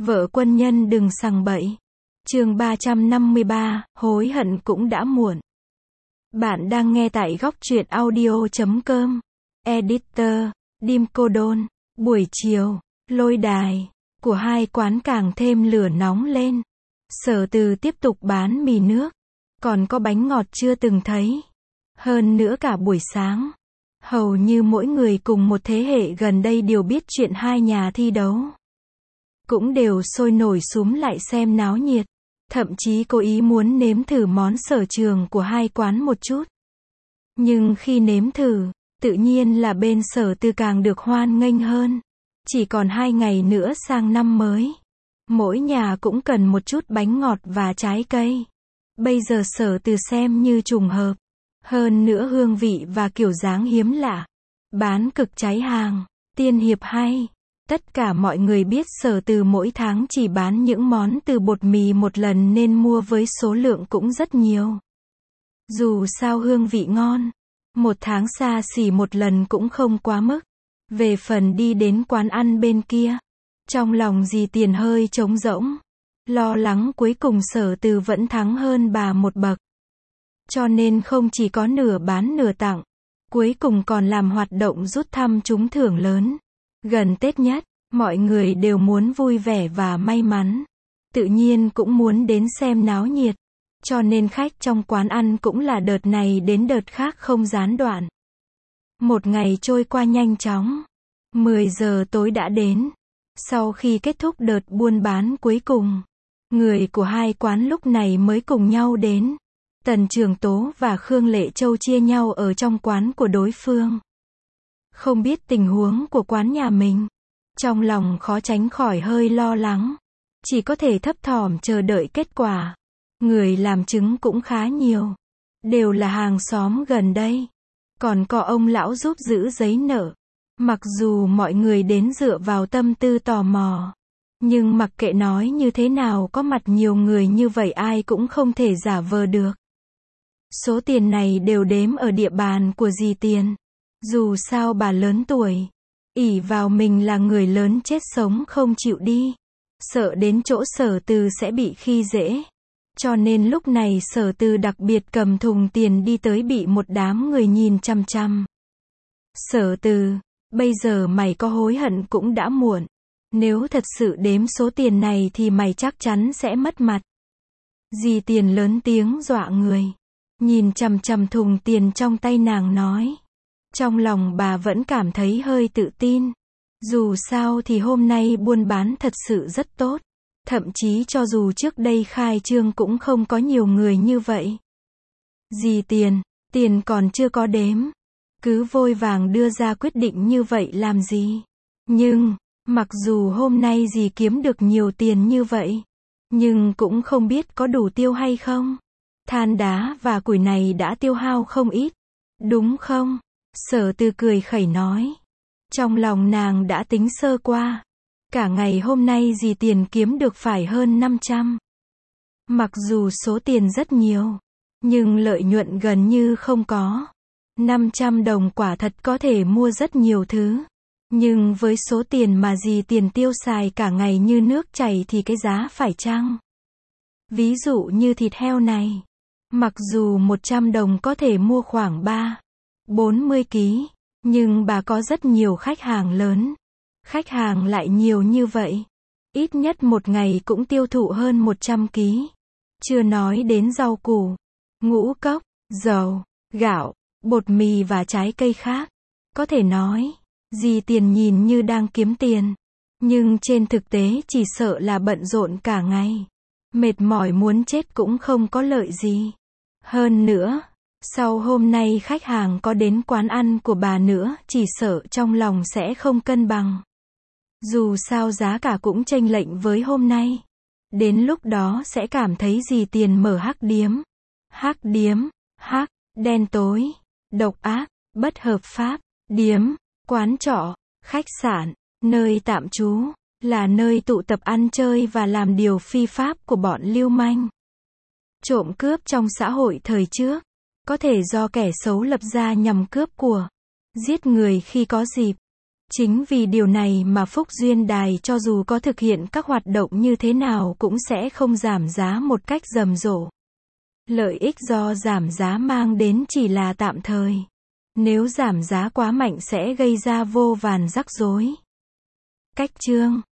Vợ quân nhân đừng sằng bậy. Chương 353, hối hận cũng đã muộn. Bạn đang nghe tại góc truyện audio.com. Editor, Dim Cô Đôn. Buổi chiều, lôi đài của hai quán càng thêm lửa nóng lên. Sở Từ tiếp tục bán mì nước, còn có bánh ngọt chưa từng thấy. Hơn nữa cả buổi sáng, hầu như mỗi người cùng một thế hệ gần đây đều biết chuyện hai nhà thi đấu. Cũng đều sôi nổi súm lại xem náo nhiệt. Thậm chí cố ý muốn nếm thử món sở trường của hai quán một chút. Nhưng khi nếm thử, tự nhiên là bên Sở Từ càng được hoan nghênh hơn. Chỉ còn 2 ngày nữa sang năm mới. Mỗi nhà cũng cần một chút bánh ngọt và trái cây. Bây giờ Sở Từ xem như trùng hợp. Hơn nữa hương vị và kiểu dáng hiếm lạ. Bán cực cháy hàng, tiên hiệp hay. Tất cả mọi người biết Sở Từ mỗi tháng chỉ bán những món từ bột mì một lần nên mua với số lượng cũng rất nhiều. Dù sao hương vị ngon, một tháng xa xỉ một lần cũng không quá mức. Về phần đi đến quán ăn bên kia, trong lòng dì Tiền hơi trống rỗng, lo lắng cuối cùng Sở Từ vẫn thắng hơn bà một bậc. Cho nên không chỉ có nửa bán nửa tặng, cuối cùng còn làm hoạt động rút thăm trúng thưởng lớn. Gần Tết nhất, mọi người đều muốn vui vẻ và may mắn. Tự nhiên cũng muốn đến xem náo nhiệt. Cho nên khách trong quán ăn cũng là đợt này đến đợt khác không gián đoạn. Một ngày trôi qua nhanh chóng. 10 giờ tối đã đến. Sau khi kết thúc đợt buôn bán cuối cùng, người của hai quán lúc này mới cùng nhau đến. Tần Trường Tố và Khương Lệ Châu chia nhau ở trong quán của đối phương. Không biết tình huống của quán nhà mình. Trong lòng khó tránh khỏi hơi lo lắng. Chỉ có thể thấp thỏm chờ đợi kết quả. Người làm chứng cũng khá nhiều. Đều là hàng xóm gần đây. Còn có ông lão giúp giữ giấy nợ. Mặc dù mọi người đến dựa vào tâm tư tò mò. Nhưng mặc kệ nói như thế nào có mặt nhiều người như vậy ai cũng không thể giả vờ được. Số tiền này đều đếm ở địa bàn của dì Tiền. Dù sao bà lớn tuổi, ỷ vào mình là người lớn chết sống không chịu đi. Sợ đến chỗ Sở Từ sẽ bị khi dễ. Cho nên lúc này Sở Từ đặc biệt cầm thùng tiền đi tới bị một đám người nhìn chằm chằm. Sở Từ, bây giờ mày có hối hận cũng đã muộn. Nếu thật sự đếm số tiền này thì mày chắc chắn sẽ mất mặt. Dì Tiền lớn tiếng dọa người. Nhìn chằm chằm thùng tiền trong tay nàng nói. Trong lòng bà vẫn cảm thấy hơi tự tin. Dù sao thì hôm nay buôn bán thật sự rất tốt. Thậm chí cho dù trước đây khai trương cũng không có nhiều người như vậy. Dì tiền còn chưa có đếm. Cứ vội vàng đưa ra quyết định như vậy làm gì. Nhưng, mặc dù hôm nay dì kiếm được nhiều tiền như vậy, nhưng cũng không biết có đủ tiêu hay không. Than đá và củi này đã tiêu hao không ít. Đúng không? Sở Từ cười khẩy nói. Trong lòng nàng đã tính sơ qua. Cả ngày hôm nay dì Tiền kiếm được phải hơn 500. Mặc dù số tiền rất nhiều, nhưng lợi nhuận gần như không có. 500 đồng quả thật có thể mua rất nhiều thứ. Nhưng với số tiền mà dì Tiền tiêu xài cả ngày như nước chảy thì cái giá phải chăng? Ví dụ như thịt heo này. Mặc dù 100 đồng có thể mua khoảng 40 kg, nhưng bà có rất nhiều khách hàng lớn. Khách hàng lại nhiều như vậy. Ít nhất một ngày cũng tiêu thụ hơn 100 kg. Chưa nói đến rau củ, ngũ cốc, dầu, gạo, bột mì và trái cây khác. Có thể nói, dì Tiền nhìn như đang kiếm tiền. Nhưng trên thực tế chỉ sợ là bận rộn cả ngày. Mệt mỏi muốn chết cũng không có lợi gì. Hơn nữa, sau hôm nay khách hàng có đến quán ăn của bà nữa, chỉ sợ trong lòng sẽ không cân bằng. Dù sao giá cả cũng chênh lệch với hôm nay. Đến lúc đó sẽ cảm thấy dì Tiền mở hắc điếm, đen tối, độc ác, bất hợp pháp, điếm, quán trọ, khách sạn, nơi tạm trú, là nơi tụ tập ăn chơi và làm điều phi pháp của bọn lưu manh. Trộm cướp trong xã hội thời trước, có thể do kẻ xấu lập ra nhằm cướp của, giết người khi có dịp. Chính vì điều này mà Phúc Duyên Đài cho dù có thực hiện các hoạt động như thế nào cũng sẽ không giảm giá một cách rầm rộ. Lợi ích do giảm giá mang đến chỉ là tạm thời. Nếu giảm giá quá mạnh sẽ gây ra vô vàn rắc rối. Cách chương